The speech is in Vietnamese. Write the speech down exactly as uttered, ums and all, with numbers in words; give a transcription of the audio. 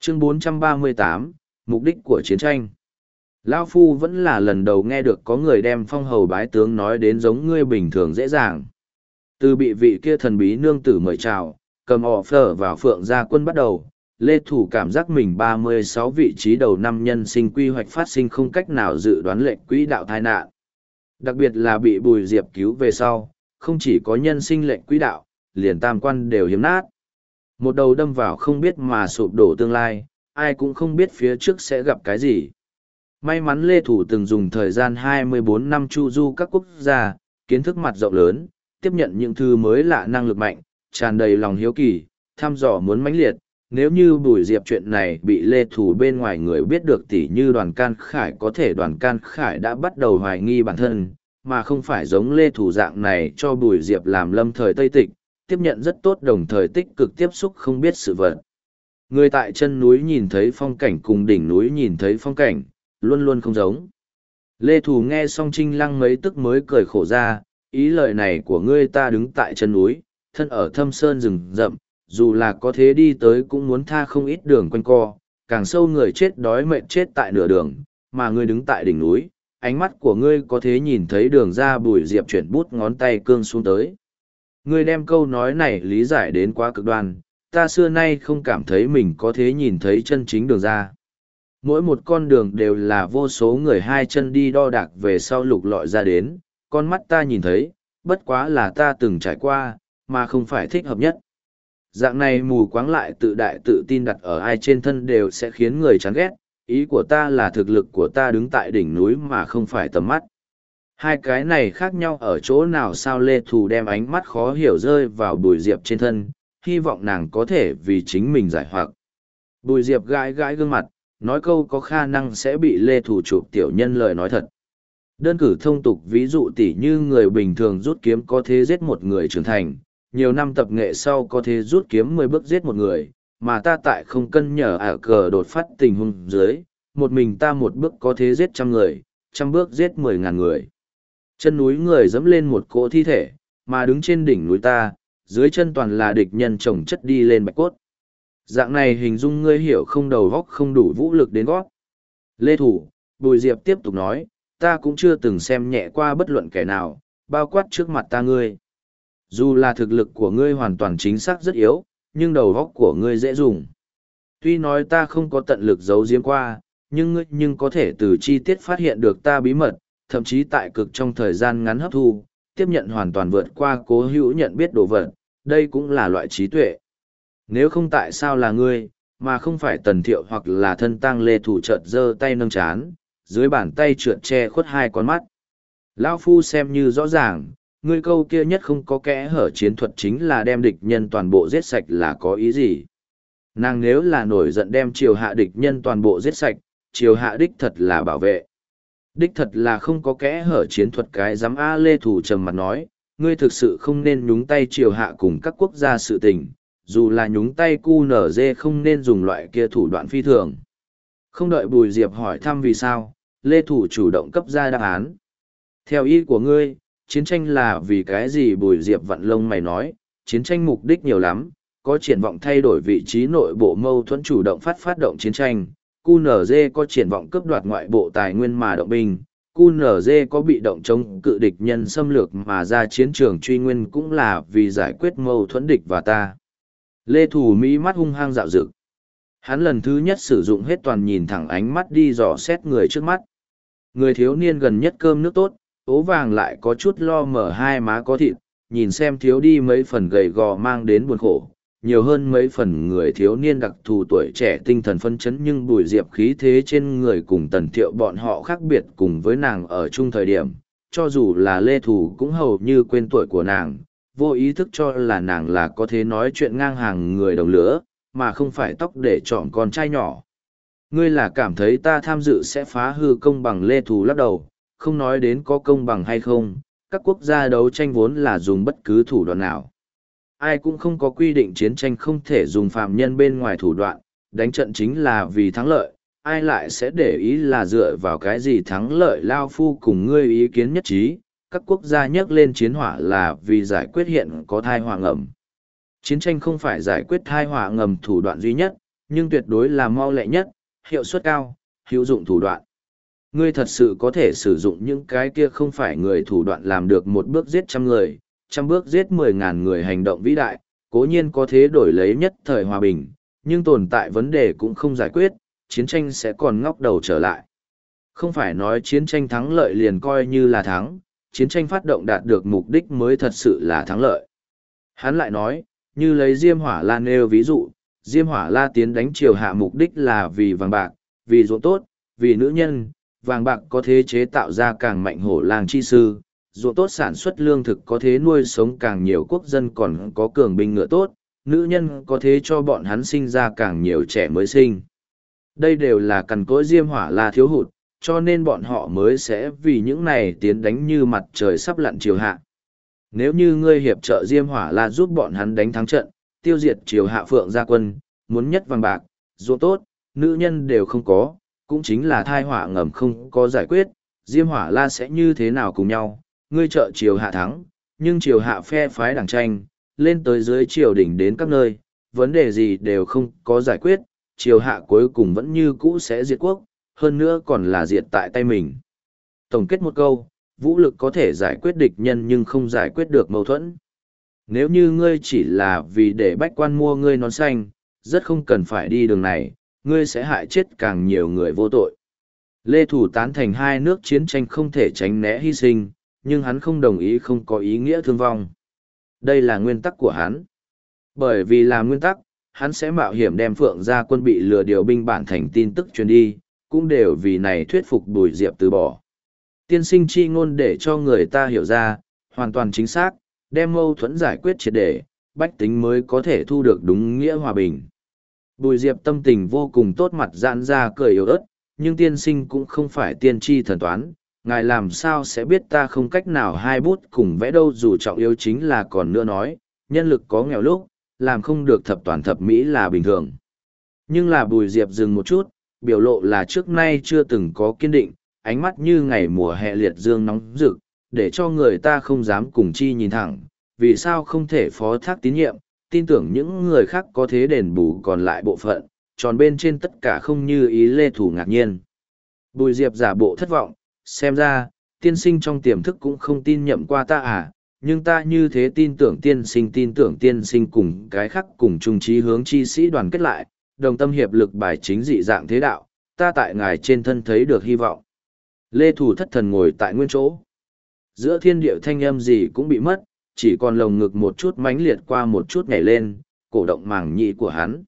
Chương bốn trăm ba mươi tám, Mục đích của chiến tranh. Lao Phu vẫn là lần đầu nghe được có người đem phong hầu bái tướng nói đến giống ngươi bình thường dễ dàng. Từ bị vị kia thần bí nương tử mời chào, cầm ỏ phở vào phượng gia quân bắt đầu, Lê Thủ cảm giác mình ba mươi sáu vị trí đầu năm nhân sinh quy hoạch phát sinh không cách nào dự đoán lệnh quỹ đạo tai nạn. Đặc biệt là bị Bùi Diệp cứu về sau, không chỉ có nhân sinh lệnh quỹ đạo, liền tam quan đều hiếm nát. Một đầu đâm vào không biết mà sụp đổ tương lai, ai cũng không biết phía trước sẽ gặp cái gì. May mắn Lê Thủ từng dùng thời gian hai mươi bốn năm chu du các quốc gia, kiến thức mặt rộng lớn, tiếp nhận những thứ mới lạ năng lực mạnh, tràn đầy lòng hiếu kỳ, thăm dò muốn mãnh liệt. Nếu như Bùi Diệp chuyện này bị Lê Thủ bên ngoài người biết được tỉ như Đoàn Can Khải, có thể Đoàn Can Khải đã bắt đầu hoài nghi bản thân, mà không phải giống Lê Thủ dạng này cho Bùi Diệp làm lâm thời Tây Tịch, tiếp nhận rất tốt đồng thời tích cực tiếp xúc không biết sự vật. Người tại chân núi nhìn thấy phong cảnh cùng đỉnh núi nhìn thấy phong cảnh, luôn luôn không giống. Lê Thủ nghe xong Trinh Lăng mấy tức mới cười khổ ra, ý lời này của ngươi ta đứng tại chân núi, thân ở thâm sơn rừng rậm, dù là có thế đi tới cũng muốn tha không ít đường quanh co, càng sâu người chết đói mệt chết tại nửa đường, mà ngươi đứng tại đỉnh núi, ánh mắt của ngươi có thế nhìn thấy đường ra. Bùi Diệp chuyển bút ngón tay cương xuống tới. Ngươi đem câu nói này lý giải đến quá cực đoan, ta xưa nay không cảm thấy mình có thế nhìn thấy chân chính đường ra. Mỗi một con đường đều là vô số người hai chân đi đo đạc về sau lục lọi ra đến, con mắt ta nhìn thấy, bất quá là ta từng trải qua, mà không phải thích hợp nhất. Dạng này mù quáng lại tự đại tự tin đặt ở ai trên thân đều sẽ khiến người chán ghét, ý của ta là thực lực của ta đứng tại đỉnh núi mà không phải tầm mắt. Hai cái này khác nhau ở chỗ nào sao? Lê Thù đem ánh mắt khó hiểu rơi vào Bùi Diệp trên thân, hy vọng nàng có thể vì chính mình giải hoặc. Bùi Diệp gãi gãi gương mặt, nói câu có khả năng sẽ bị Lê Thù chụp tiểu nhân lời nói thật. Đơn cử thông tục ví dụ tỉ như người bình thường rút kiếm có thể giết một người trưởng thành, nhiều năm tập nghệ sau có thể rút kiếm mười bước giết một người, mà ta tại không cân nhở ả cờ đột phát tình huống dưới, một mình ta một bước có thể giết trăm người, trăm bước giết mười ngàn người. Chân núi người dẫm lên một cỗ thi thể, mà đứng trên đỉnh núi ta, dưới chân toàn là địch nhân chồng chất đi lên bạch cốt. Dạng này hình dung ngươi hiểu không? Đầu góc không đủ vũ lực đến gót. Lê Thủ, Bùi Diệp tiếp tục nói, ta cũng chưa từng xem nhẹ qua bất luận kẻ nào, bao quát trước mặt ta ngươi. Dù là thực lực của ngươi hoàn toàn chính xác rất yếu, nhưng đầu góc của ngươi dễ dùng. Tuy nói ta không có tận lực giấu giếm qua, nhưng ngươi nhưng có thể từ chi tiết phát hiện được ta bí mật, thậm chí tại cực trong thời gian ngắn hấp thu, tiếp nhận hoàn toàn vượt qua cố hữu nhận biết đồ vật, đây cũng là loại trí tuệ. Nếu không tại sao là ngươi, mà không phải Tần Thiệu hoặc là thân tang Lê Thủ chợt giơ tay nâng chán, dưới bàn tay trượt che khuất hai con mắt. Lão Phu xem như rõ ràng, ngươi câu kia nhất không có kẽ hở chiến thuật chính là đem địch nhân toàn bộ giết sạch là có ý gì? Nàng nếu là nổi giận đem triều hạ địch nhân toàn bộ giết sạch, triều hạ đích thật là bảo vệ. Đích thật là không có kẽ hở chiến thuật cái giám A. Lê Thủ trầm mặt nói, ngươi thực sự không nên nhúng tay triều hạ cùng các quốc gia sự tình, dù là nhúng tay cu nở dê không nên dùng loại kia thủ đoạn phi thường. Không đợi Bùi Diệp hỏi thăm vì sao, Lê Thủ chủ động cấp ra đáp án. Theo ý của ngươi, chiến tranh là vì cái gì? Bùi Diệp vặn lông mày nói, chiến tranh mục đích nhiều lắm, có triển vọng thay đổi vị trí nội bộ mâu thuẫn chủ động phát phát động chiến tranh, cu nở dê có triển vọng cướp đoạt ngoại bộ tài nguyên mà động binh, cu nở dê có bị động chống cự địch nhân xâm lược mà ra chiến trường truy nguyên cũng là vì giải quyết mâu thuẫn địch và ta. Lê Thủ Mỹ mắt hung hăng dạo dực. Hắn lần thứ nhất sử dụng hết toàn nhìn thẳng ánh mắt đi dò xét người trước mắt. Người thiếu niên gần nhất cơm nước tốt, ố vàng lại có chút lo mở hai má có thịt, nhìn xem thiếu đi mấy phần gầy gò mang đến buồn khổ, nhiều hơn mấy phần người thiếu niên đặc thù tuổi trẻ tinh thần phân chấn, nhưng Bùi Diệp khí thế trên người cùng Tần Thiệu bọn họ khác biệt cùng với nàng ở chung thời điểm, cho dù là Lê Thủ cũng hầu như quên tuổi của nàng, vô ý thức cho là nàng là có thể nói chuyện ngang hàng người đồng lứa, mà không phải tóc để chọn con trai nhỏ. Ngươi là cảm thấy ta tham dự sẽ phá hư công bằng? Lê Thủ lắc đầu, không nói đến có công bằng hay không, các quốc gia đấu tranh vốn là dùng bất cứ thủ đoạn nào. Ai cũng không có quy định chiến tranh không thể dùng phạm nhân bên ngoài thủ đoạn, đánh trận chính là vì thắng lợi, ai lại sẽ để ý là dựa vào cái gì thắng lợi? Lao Phu cùng ngươi ý kiến nhất trí, các quốc gia nhắc lên chiến hỏa là vì giải quyết hiện có thai họa ngầm. Chiến tranh không phải giải quyết thai họa ngầm thủ đoạn duy nhất, nhưng tuyệt đối là mau lẹ nhất, hiệu suất cao, hữu dụng thủ đoạn. Ngươi thật sự có thể sử dụng những cái kia không phải người thủ đoạn làm được một bước giết trăm người, trăm bước giết mười ngàn người hành động vĩ đại, cố nhiên có thế đổi lấy nhất thời hòa bình, nhưng tồn tại vấn đề cũng không giải quyết, chiến tranh sẽ còn ngóc đầu trở lại. Không phải nói chiến tranh thắng lợi liền coi như là thắng, chiến tranh phát động đạt được mục đích mới thật sự là thắng lợi. Hắn lại nói, như lấy Diêm Hỏa La nêu ví dụ, Diêm Hỏa La tiến đánh Triều Hạ mục đích là vì vàng bạc, vì ruộng tốt, vì nữ nhân, vàng bạc có thế chế tạo ra càng mạnh hổ lang chi sư, ruộng tốt sản xuất lương thực có thế nuôi sống càng nhiều quốc dân còn có cường binh ngựa tốt, nữ nhân có thế cho bọn hắn sinh ra càng nhiều trẻ mới sinh. Đây đều là cằn cỗi Diêm Hỏa La thiếu hụt, cho nên bọn họ mới sẽ vì những này tiến đánh như mặt trời sắp lặn Triều Hạ. Nếu như ngươi hiệp trợ Diêm Hỏa La giúp bọn hắn đánh thắng trận, tiêu diệt Triều Hạ Phượng gia quân, muốn nhất vàng bạc, ruộng tốt, nữ nhân đều không có, cũng chính là thai họa ngầm không có giải quyết, Diêm Hỏa La sẽ như thế nào cùng nhau, ngươi trợ Triều Hạ thắng, nhưng Triều Hạ phe phái đảng tranh, lên tới dưới triều đỉnh đến các nơi, vấn đề gì đều không có giải quyết, Triều Hạ cuối cùng vẫn như cũ sẽ diệt quốc, hơn nữa còn là diệt tại tay mình. Tổng kết một câu, vũ lực có thể giải quyết địch nhân nhưng không giải quyết được mâu thuẫn. Nếu như ngươi chỉ là vì để bách quan mua ngươi nón xanh, rất không cần phải đi đường này, ngươi sẽ hại chết càng nhiều người vô tội. Lê Thủ tán thành hai nước chiến tranh không thể tránh né hy sinh, nhưng hắn không đồng ý không có ý nghĩa thương vong. Đây là nguyên tắc của hắn. Bởi vì là nguyên tắc, hắn sẽ mạo hiểm đem Phượng gia quân bị lừa điều binh bản thành tin tức truyền đi, cũng đều vì này thuyết phục Bùi Diệp từ bỏ. Tiên sinh chi ngôn để cho người ta hiểu ra, hoàn toàn chính xác, đem mâu thuẫn giải quyết triệt để, bách tính mới có thể thu được đúng nghĩa hòa bình. Bùi Diệp tâm tình vô cùng tốt, mặt giãn ra cười yếu ớt, nhưng tiên sinh cũng không phải tiên tri thần toán, ngài làm sao sẽ biết ta không cách nào hai bút cùng vẽ đâu, dù trọng yếu chính là còn nữa nói, nhân lực có nghèo lúc, làm không được thập toàn thập mỹ là bình thường. Nhưng là Bùi Diệp dừng một chút, biểu lộ là trước nay chưa từng có kiên định, ánh mắt như ngày mùa hè liệt dương nóng rực, để cho người ta không dám cùng chi nhìn thẳng, vì sao không thể phó thác tín nhiệm, tin tưởng những người khác có thế đền bù còn lại bộ phận, tròn bên trên tất cả không như ý Lê Thủ ngạc nhiên. Bùi Diệp giả bộ thất vọng, xem ra, tiên sinh trong tiềm thức cũng không tin nhậm qua ta à, nhưng ta như thế tin tưởng tiên sinh tin tưởng tiên sinh cùng cái khác cùng chung chí hướng chi sĩ đoàn kết lại, đồng tâm hiệp lực bài chính dị dạng thế đạo, ta tại ngài trên thân thấy được hy vọng. Lê Thủ thất thần ngồi tại nguyên chỗ. Giữa thiên điệu thanh âm gì cũng bị mất, chỉ còn lồng ngực một chút mãnh liệt qua một chút nhảy lên, cổ động màng nhĩ của hắn.